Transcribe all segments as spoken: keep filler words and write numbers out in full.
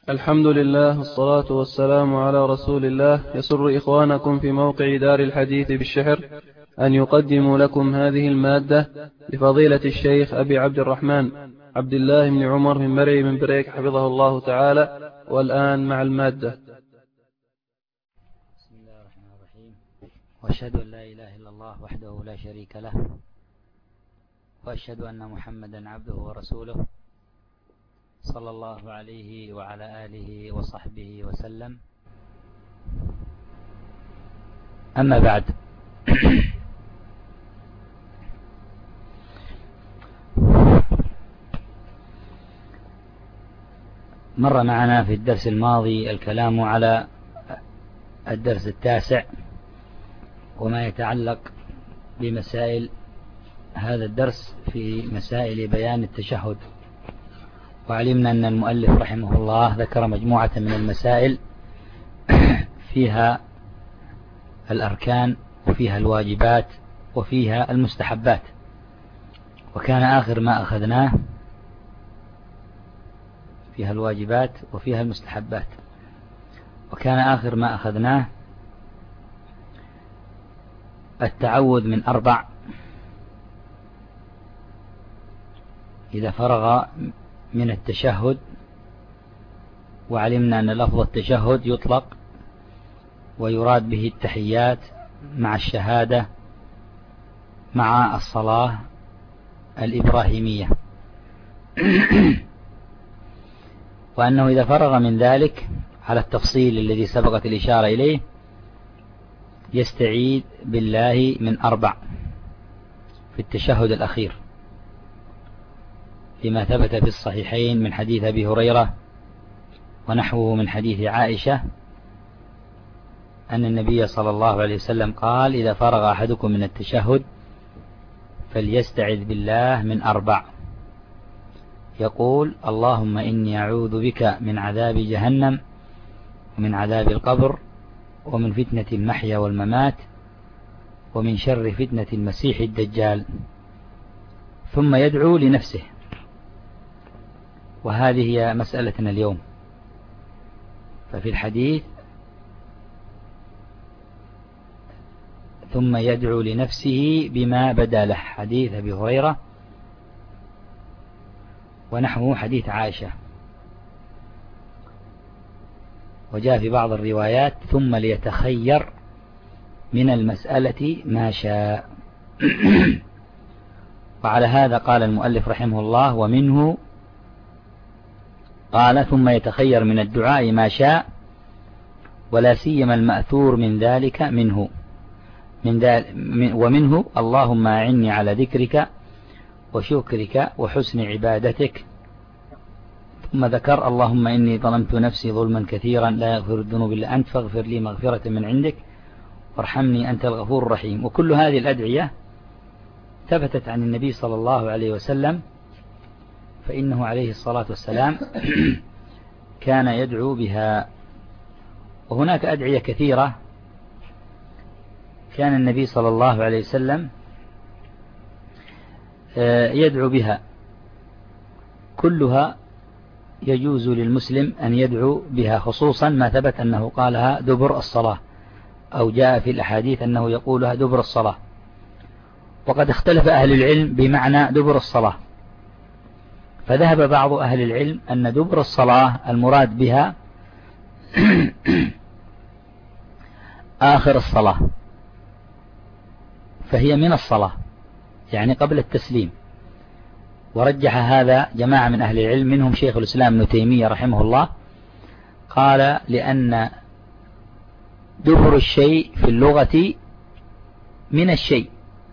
الحمد لله والصلاة والسلام على رسول الله. يسر إخوانكم في موقع دار الحديث بالشحر أن يقدموا لكم هذه المادة لفضيلة الشيخ أبي عبد الرحمن عبد الله بن عمر من مرعي من بريك حفظه الله تعالى. والآن مع المادة. بسم الله الرحمن الرحيم، وأشهد أن لا إله إلا الله وحده لا شريك له، وأشهد أن محمدا عبده ورسوله صلى الله عليه وعلى آله وصحبه وسلم. أما بعد، مر معنا في الدرس الماضي الكلام على الدرس التاسع وما يتعلق بمسائل هذا الدرس في مسائل بيان التشهد، وعلمنا أن المؤلف رحمه الله ذكر مجموعة من المسائل فيها الأركان وفيها الواجبات وفيها المستحبات، وكان آخر ما أخذناه فيها الواجبات وفيها المستحبات وكان آخر ما أخذناه التعوذ من أربع إذا فرغ من التشهد، وعلمنا أن لفظ التشهد يطلق ويراد به التحيات مع الشهادة مع الصلاة الإبراهيمية، وأنه إذا فرغ من ذلك على التفصيل الذي سبقت الإشارة إليه يستعيذ بالله من أربع في التشهد الأخير، فيما ثبت في الصحيحين من حديث أبي هريرة ونحوه من حديث عائشة أن النبي صلى الله عليه وسلم قال: إذا فرغ أحدكم من التشهد فليستعذ بالله من أربع، يقول: اللهم إني أعوذ بك من عذاب جهنم ومن عذاب القبر ومن فتنة المحيا والممات ومن شر فتنة المسيح الدجال، ثم يدعو لنفسه. وهذه هي مسألتنا اليوم. ففي الحديث ثم يدعو لنفسه بما بدا له، حديث أبي هريرة ونحوه حديث عائشة، وجاء في بعض الروايات ثم ليتخير من المسألة ما شاء. وعلى هذا قال المؤلف رحمه الله: ومنه قال: ثم يتخير من الدعاء ما شاء، ولا سيما المأثور من ذلك منه من ذلك ومنه اللهم أعني على ذكرك وشكرك وحسن عبادتك. ثم ذكر: اللهم إني ظلمت نفسي ظلما كثيرا لا يغفر الذنوب إلا أنت فاغفر لي مغفرة من عندك وارحمني أنت الغفور الرحيم. وكل هذه الأدعية ثبتت عن النبي صلى الله عليه وسلم، فإنه عليه الصلاة والسلام كان يدعو بها. وهناك أدعية كثيرة كان النبي صلى الله عليه وسلم يدعو بها، كلها يجوز للمسلم أن يدعو بها، خصوصا ما ثبت أنه قالها دبر الصلاة، أو جاء في الأحاديث أنه يقولها دبر الصلاة. وقد اختلف أهل العلم بمعنى دبر الصلاة، فذهب بعض أهل العلم أن دبر الصلاة المراد بها آخر الصلاة، فهي من الصلاة يعني قبل التسليم. ورجح هذا جماعة من أهل العلم منهم شيخ الإسلام ابن تيمية رحمه الله، قال: لأن دبر الشيء في اللغة من الشيء،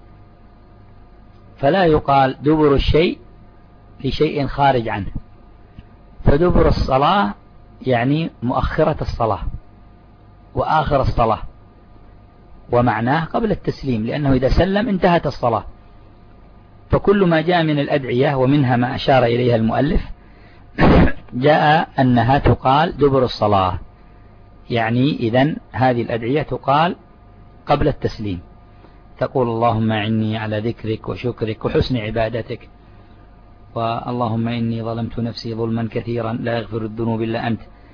فلا يقال دبر الشيء لشيء خارج عنه، فدبر الصلاة يعني مؤخرة الصلاة وآخر الصلاة، ومعناه قبل التسليم، لأنه إذا سلم انتهت الصلاة. فكل ما جاء من الأدعية ومنها ما أشار إليها المؤلف جاء أنها تقال دبر الصلاة، يعني إذن هذه الأدعية تقال قبل التسليم، تقول: اللهم أعني على ذكرك وشكرك وحسن عبادتك، واللهم إني ظلمت نفسي ظلما كثيرا لا يغفر الذنوب إلا أنت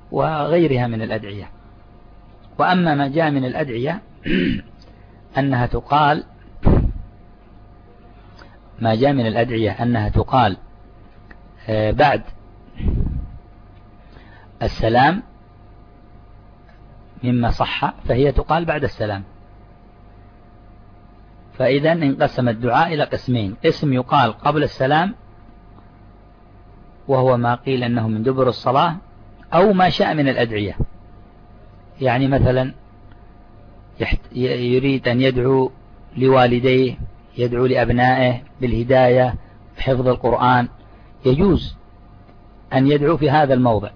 وغيرها من الأدعية. وأما ما جاء من الأدعية أنها تقال ما جاء من الأدعية أنها تقال بعد السلام مما صح فهي تقال بعد السلام. فإذا انقسم الدعاء إلى قسمين: قسم يقال قبل السلام وهو ما قيل أنه من دبر الصلاة، أو ما شاء من الأدعية. يعني مثلا يريد أن يدعو لوالديه، يدعو لأبنائه بالهداية، بحفظ القرآن، يجوز أن يدعو في هذا الموضع،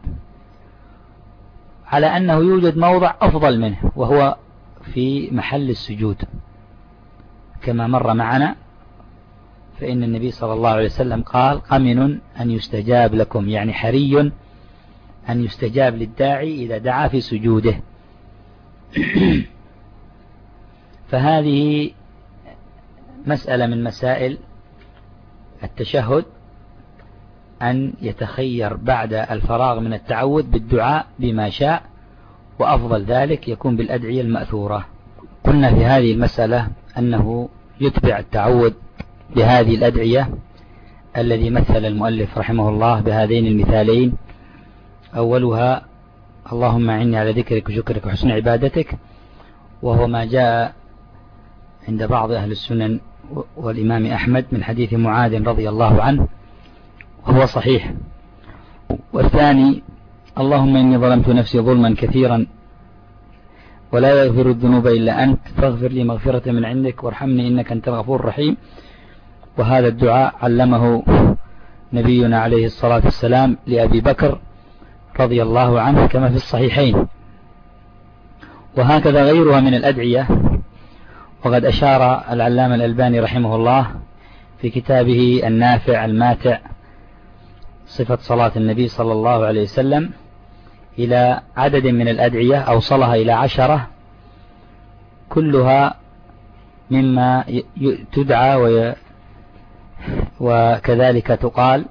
على أنه يوجد موضع أفضل منه وهو في محل السجود كما مر معنا. فإن النبي صلى الله عليه وسلم قال: قمن أن يستجاب لكم، يعني حري أن يستجاب للداعي إذا دعا في سجوده. فهذه مسألة من مسائل التشهد، أن يتخير بعد الفراغ من التعوذ بالدعاء بما شاء، وأفضل ذلك يكون بالأدعية المأثورة. قلنا في هذه المسألة أنه يتبع التعوذ بهذه الأدعية الذي مثل المؤلف رحمه الله بهذين المثالين: أولها اللهم أعني على ذكرك وشكرك وحسن عبادتك، وهو ما جاء عند بعض أهل السنن والإمام أحمد من حديث معاذ رضي الله عنه وهو صحيح. والثاني اللهم إني ظلمت نفسي ظلما كثيرا ولا يغفر الذنوب إلا أنت فاغفر لي مغفرة من عندك وارحمني إنك أنت الغفور الرحيم. وهذا الدعاء علمه نبينا عليه الصلاة والسلام لأبي بكر رضي الله عنه كما في الصحيحين. وهكذا غيرها من الأدعية. وقد أشار العلامة الألباني رحمه الله في كتابه النافع الماتع صفة صلاة النبي صلى الله عليه وسلم إلى عدد من الأدعية، أوصلها إلى عشرة، كلها مما تدعى وي وكذلك تقال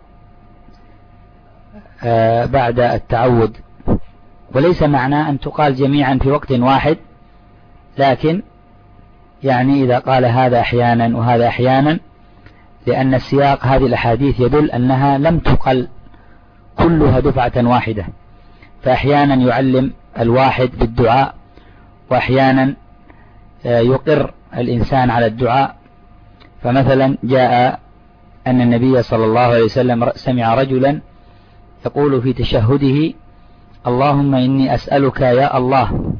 بعد التعوذ. وليس معنى أن تقال جميعا في وقت واحد، لكن يعني إذا قال هذا أحيانا وهذا أحيانا، لأن السياق هذه الأحاديث يدل أنها لم تقل كلها دفعة واحدة، فأحيانا يعلم الواحد بالدعاء، وأحيانا يقر الإنسان على الدعاء. فمثلا جاء أن النبي صلى الله عليه وسلم سمع رجلا يقول في تشهده: اللهم إني أسألك يا الله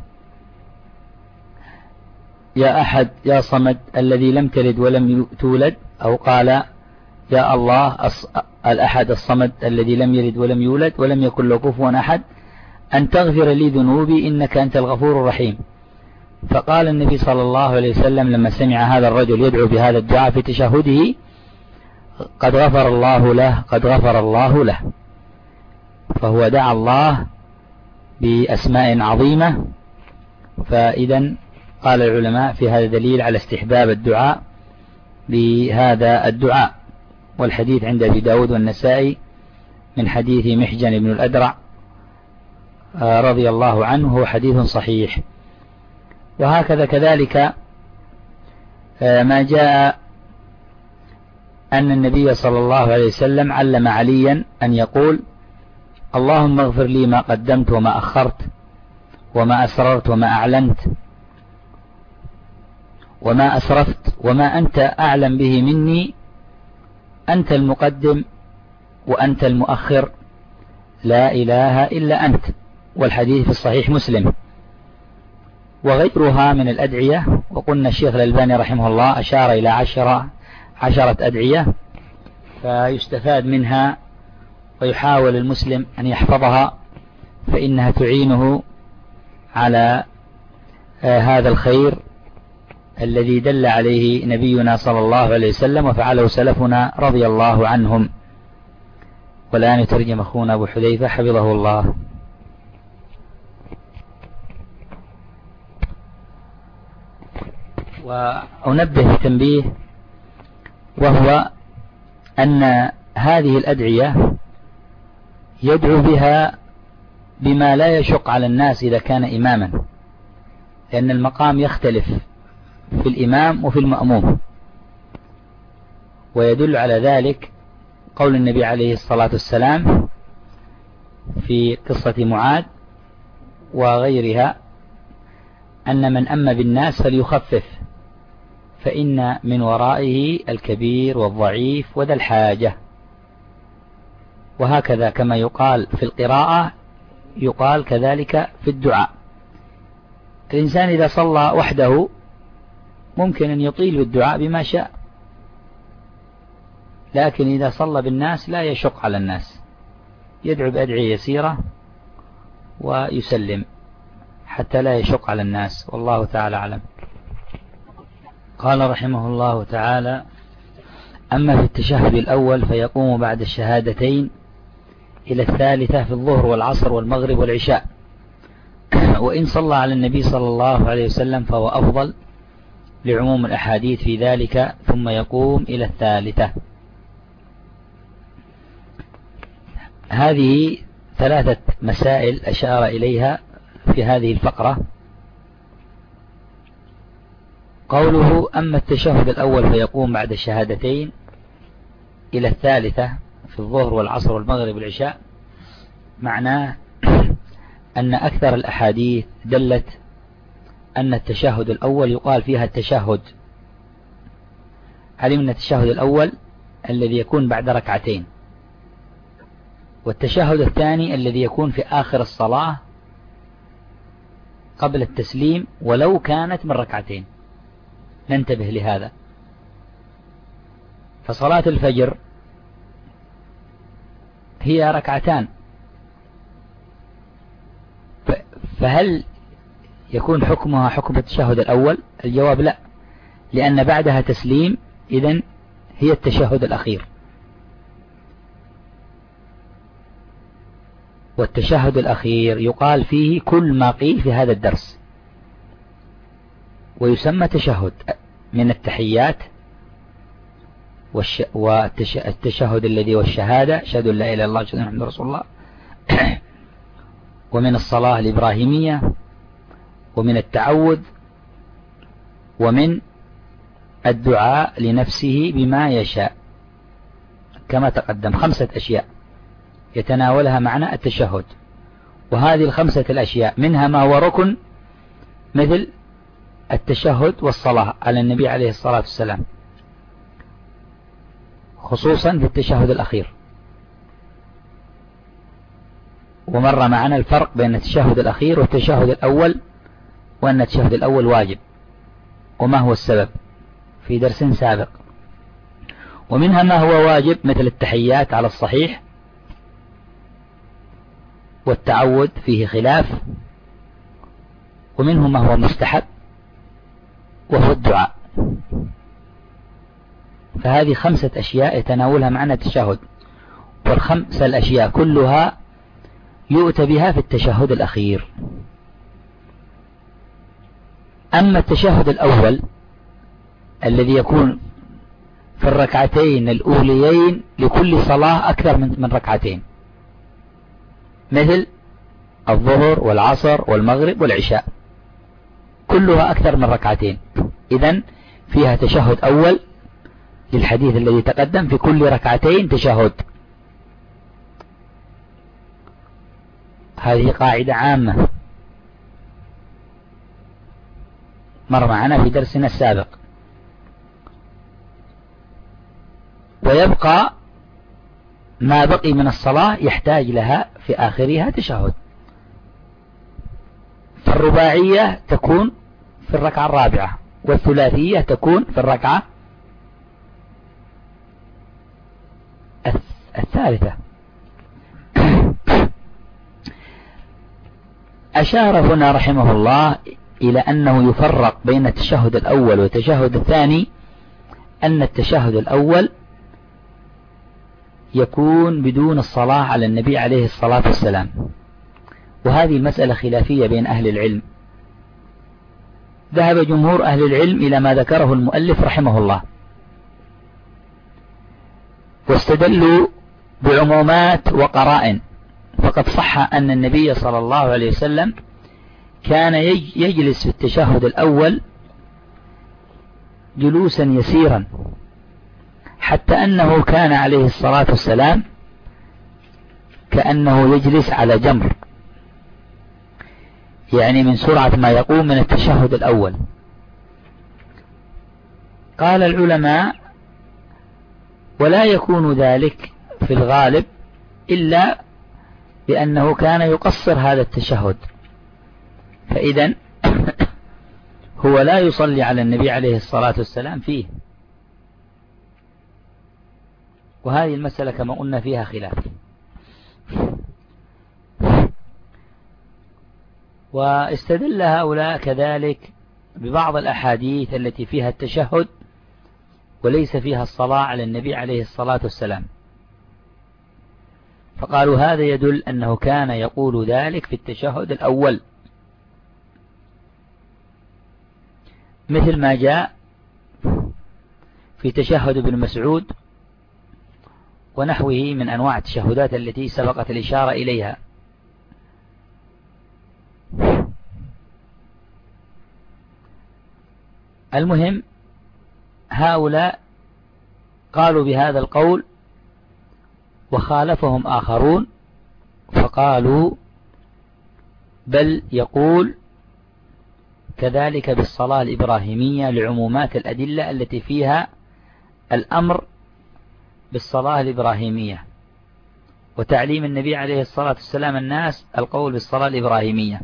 يا أحد يا صمد الذي لم تلد ولم تولد، أو قال يا الله الأحد الصمد الذي لم يلد ولم يولد ولم يكن له كفوا أحد، أن تغفر لي ذنوبي إنك أنت الغفور الرحيم. فقال النبي صلى الله عليه وسلم لما سمع هذا الرجل يدعو بهذا الدعاء في تشهده: قد غفر الله له، قد غفر الله له. فهو دعا الله بأسماء عظيمة. فإذا قال العلماء في هذا دليل على استحباب الدعاء بهذا الدعاء. والحديث عند أبي داود والنسائي من حديث محجن بن الأدرع رضي الله عنه، هو حديث صحيح. وهكذا كذلك ما جاء أن النبي صلى الله عليه وسلم علم عليا أن يقول: اللهم اغفر لي ما قدمت وما أخرت وما أسررت وما أعلنت وما أسرفت وما أنت أعلم به مني، أنت المقدم وأنت المؤخر، لا إله إلا أنت. والحديث في الصحيح مسلم. وغيرها من الأدعية. وقلنا الشيخ الألباني رحمه الله أشار إلى عشرة عشرة أدعية، فيستفاد منها ويحاول المسلم أن يحفظها، فإنها تعينه على هذا الخير الذي دل عليه نبينا صلى الله عليه وسلم وفعله سلفنا رضي الله عنهم. والآن يترجم أخونا أبو حذيفة حفظه الله. وأنبه تنبيه، وهو أن هذه الأدعية يدعو بها بما لا يشق على الناس إذا كان إماما، لأن المقام يختلف في الإمام وفي المأموم. ويدل على ذلك قول النبي عليه الصلاة والسلام في قصة معاذ وغيرها أن من أم بالناس فليخفف فإن من ورائه الكبير والضعيف وذا الحاجة. وهكذا كما يقال في القراءة يقال كذلك في الدعاء. الإنسان إذا صلى وحده ممكن أن يطيل بالدعاء بما شاء، لكن إذا صلى بالناس لا يشق على الناس، يدعو بأدعية يسيرة ويسلم حتى لا يشق على الناس، والله تعالى أعلم. قال رحمه الله تعالى: أما في التشهد الأول فيقوم بعد الشهادتين إلى الثالثة في الظهر والعصر والمغرب والعشاء، وإن صلى على النبي صلى الله عليه وسلم فهو أفضل لعموم الأحاديث في ذلك، ثم يقوم إلى الثالثة. هذه ثلاثة مسائل أشار إليها في هذه الفقرة. قوله: أما التشهد الأول فيقوم بعد الشهادتين إلى الثالثة في الظهر والعصر والمغرب والعشاء، معناه أن أكثر الأحاديث دلت أن التشهد الأول يقال فيها التشهد. علمنا التشهد الأول الذي يكون بعد ركعتين، والتشهد الثاني الذي يكون في آخر الصلاة قبل التسليم ولو كانت من ركعتين. ننتبه لهذا. فصلاة الفجر هي ركعتان، فهل يكون حكمها حكم التشهد الأول؟ الجواب لا، لأن بعدها تسليم، إذن هي التشهد الأخير. والتشهد الأخير يقال فيه كل ما قيل في هذا الدرس، ويسمى تشهد من التحيات والش... والتشهد الذي والشهادة، أشهد أن لا إله إلا الله أشهد أن محمدا رسول الله، ومن الصلاة الإبراهيمية، ومن التعوذ، ومن الدعاء لنفسه بما يشاء، كما تقدم خمسة أشياء يتناولها معنى التشهد. وهذه الخمسة الأشياء منها ما هو ركن، مثل التشهد والصلاة على النبي عليه الصلاة والسلام، خصوصا في التشهد الأخير. ومر معنا الفرق بين التشهد الأخير والتشهد الأول، وأن التشهد الأول واجب، وما هو السبب في درس سابق. ومنها ما هو واجب مثل التحيات على الصحيح، والتعوذ فيه خلاف، ومنه ما هو مستحب وهو الدعاء. فهذه خمسة أشياء يتناولها معنى التشهد، والخمسة الأشياء كلها يؤتى بها في التشهد الأخير. أما التشهد الأول الذي يكون في الركعتين الأوليين لكل صلاة أكثر من ركعتين، مثل الظهر والعصر والمغرب والعشاء، كلها أكثر من ركعتين، إذن فيها تشهد أول للحديث الذي تقدم في كل ركعتين تشهد. هذه قاعدة عامة مر معنا في درسنا السابق. ويبقى ما بقي من الصلاة يحتاج لها في آخرها تشهد. فالرباعية تكون في الركعة الرابعة، والثلاثية تكون في الركعة الثالثة. أشار هنا رحمه الله إلى أنه يفرق بين التشهد الأول والتشهد الثاني، أن التشهد الأول يكون بدون الصلاة على النبي عليه الصلاة والسلام، وهذه المسألة خلافية بين أهل العلم. ذهب جمهور أهل العلم إلى ما ذكره المؤلف رحمه الله، واستدلوا بعمومات وقرائن فقد صح أن النبي صلى الله عليه وسلم كان يجلس في التشهد الأول جلوسا يسيرا، حتى أنه كان عليه الصلاة والسلام كأنه يجلس على جمر، يعني من سرعة ما يقوم من التشهد الأول. قال العلماء: ولا يكون ذلك في الغالب إلا بأنه كان يقصر هذا التشهد، فإذا هو لا يصلي على النبي عليه الصلاة والسلام فيه. وهذه المسألة كما قلنا فيها خلاف. واستدل هؤلاء كذلك ببعض الأحاديث التي فيها التشهد وليس فيها الصلاة على النبي عليه الصلاة والسلام، فقالوا هذا يدل أنه كان يقول ذلك في التشهد الأول، مثل ما جاء في تشهد ابن مسعود ونحوه من أنواع التشهدات التي سبقت الإشارة إليها. المهم هؤلاء قالوا بهذا القول، وخالفهم آخرون فقالوا بل يقول كذلك بالصلاة الإبراهيمية لعمومات الأدلة التي فيها الأمر بالصلاة الإبراهيمية وتعليم النبي عليه الصلاة والسلام الناس القول بالصلاة الإبراهيمية.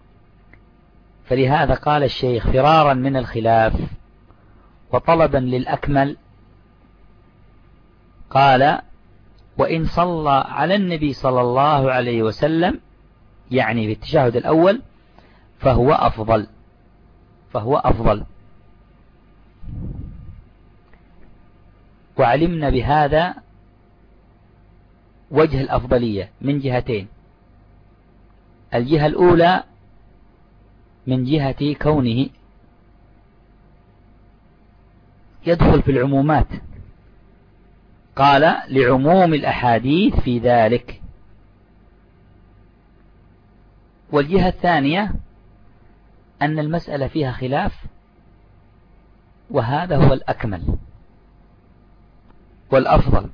فلهذا قال الشيخ فرارا من الخلاف وطلبا للأكمل، قال: وإن صلى على النبي صلى الله عليه وسلم، يعني في التشهد الأول، فهو أفضل فهو أفضل وعلمنا بهذا وجه الأفضلية من جهتين: الجهة الأولى من جهة كونه يدخل في العمومات، قال لعموم الأحاديث في ذلك. والجهة الثانية أن المسألة فيها خلاف، وهذا هو الأكمل والأفضل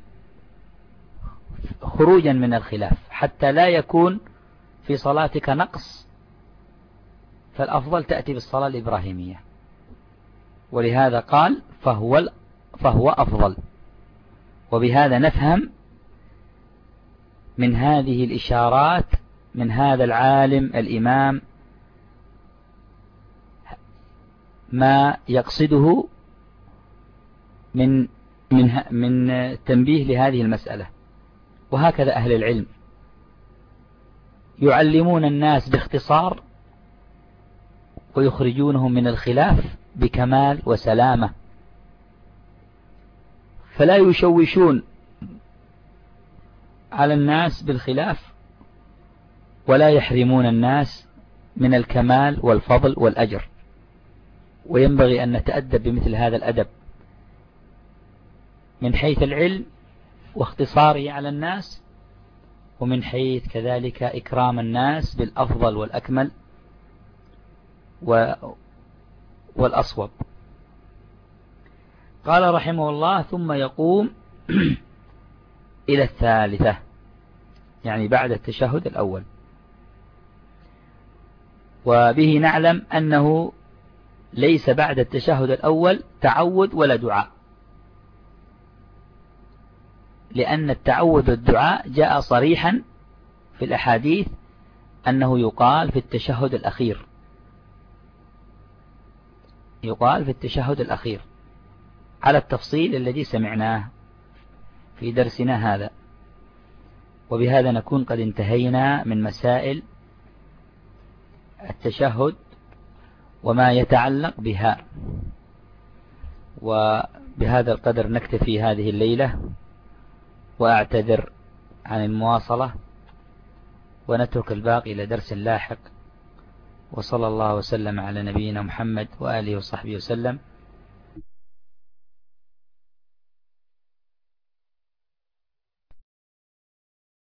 خروجا من الخلاف، حتى لا يكون في صلاتك نقص، فالأفضل تأتي بالصلاة الإبراهيمية. ولهذا قال فهو فهو أفضل. وبهذا نفهم من هذه الإشارات من هذا العالم الإمام ما يقصده من من من تنبيه لهذه المسألة. وهكذا أهل العلم يعلمون الناس باختصار ويخرجونهم من الخلاف بكمال وسلامة، فلا يشوشون على الناس بالخلاف ولا يحرمون الناس من الكمال والفضل والأجر. وينبغي أن نتأدب بمثل هذا الأدب من حيث العلم واختصاره على الناس، ومن حيث كذلك إكرام الناس بالأفضل والأكمل والأصوب. قال رحمه الله: ثم يقوم إلى الثالثة، يعني بعد التشهد الأول. وبه نعلم أنه ليس بعد التشهد الأول تعود ولا دعاء، لأن التعوذ والدعاء جاء صريحا في الأحاديث أنه يقال في التشهد الأخير، يقال في التشهد الأخير على التفصيل الذي سمعناه في درسنا هذا. وبهذا نكون قد انتهينا من مسائل التشهد وما يتعلق بها. وبهذا القدر نكتفي هذه الليلة، وأعتذر عن المواصلة، ونترك الباقي إلى درس لاحق. وصلى الله وسلم على نبينا محمد وآله وصحبه وسلم.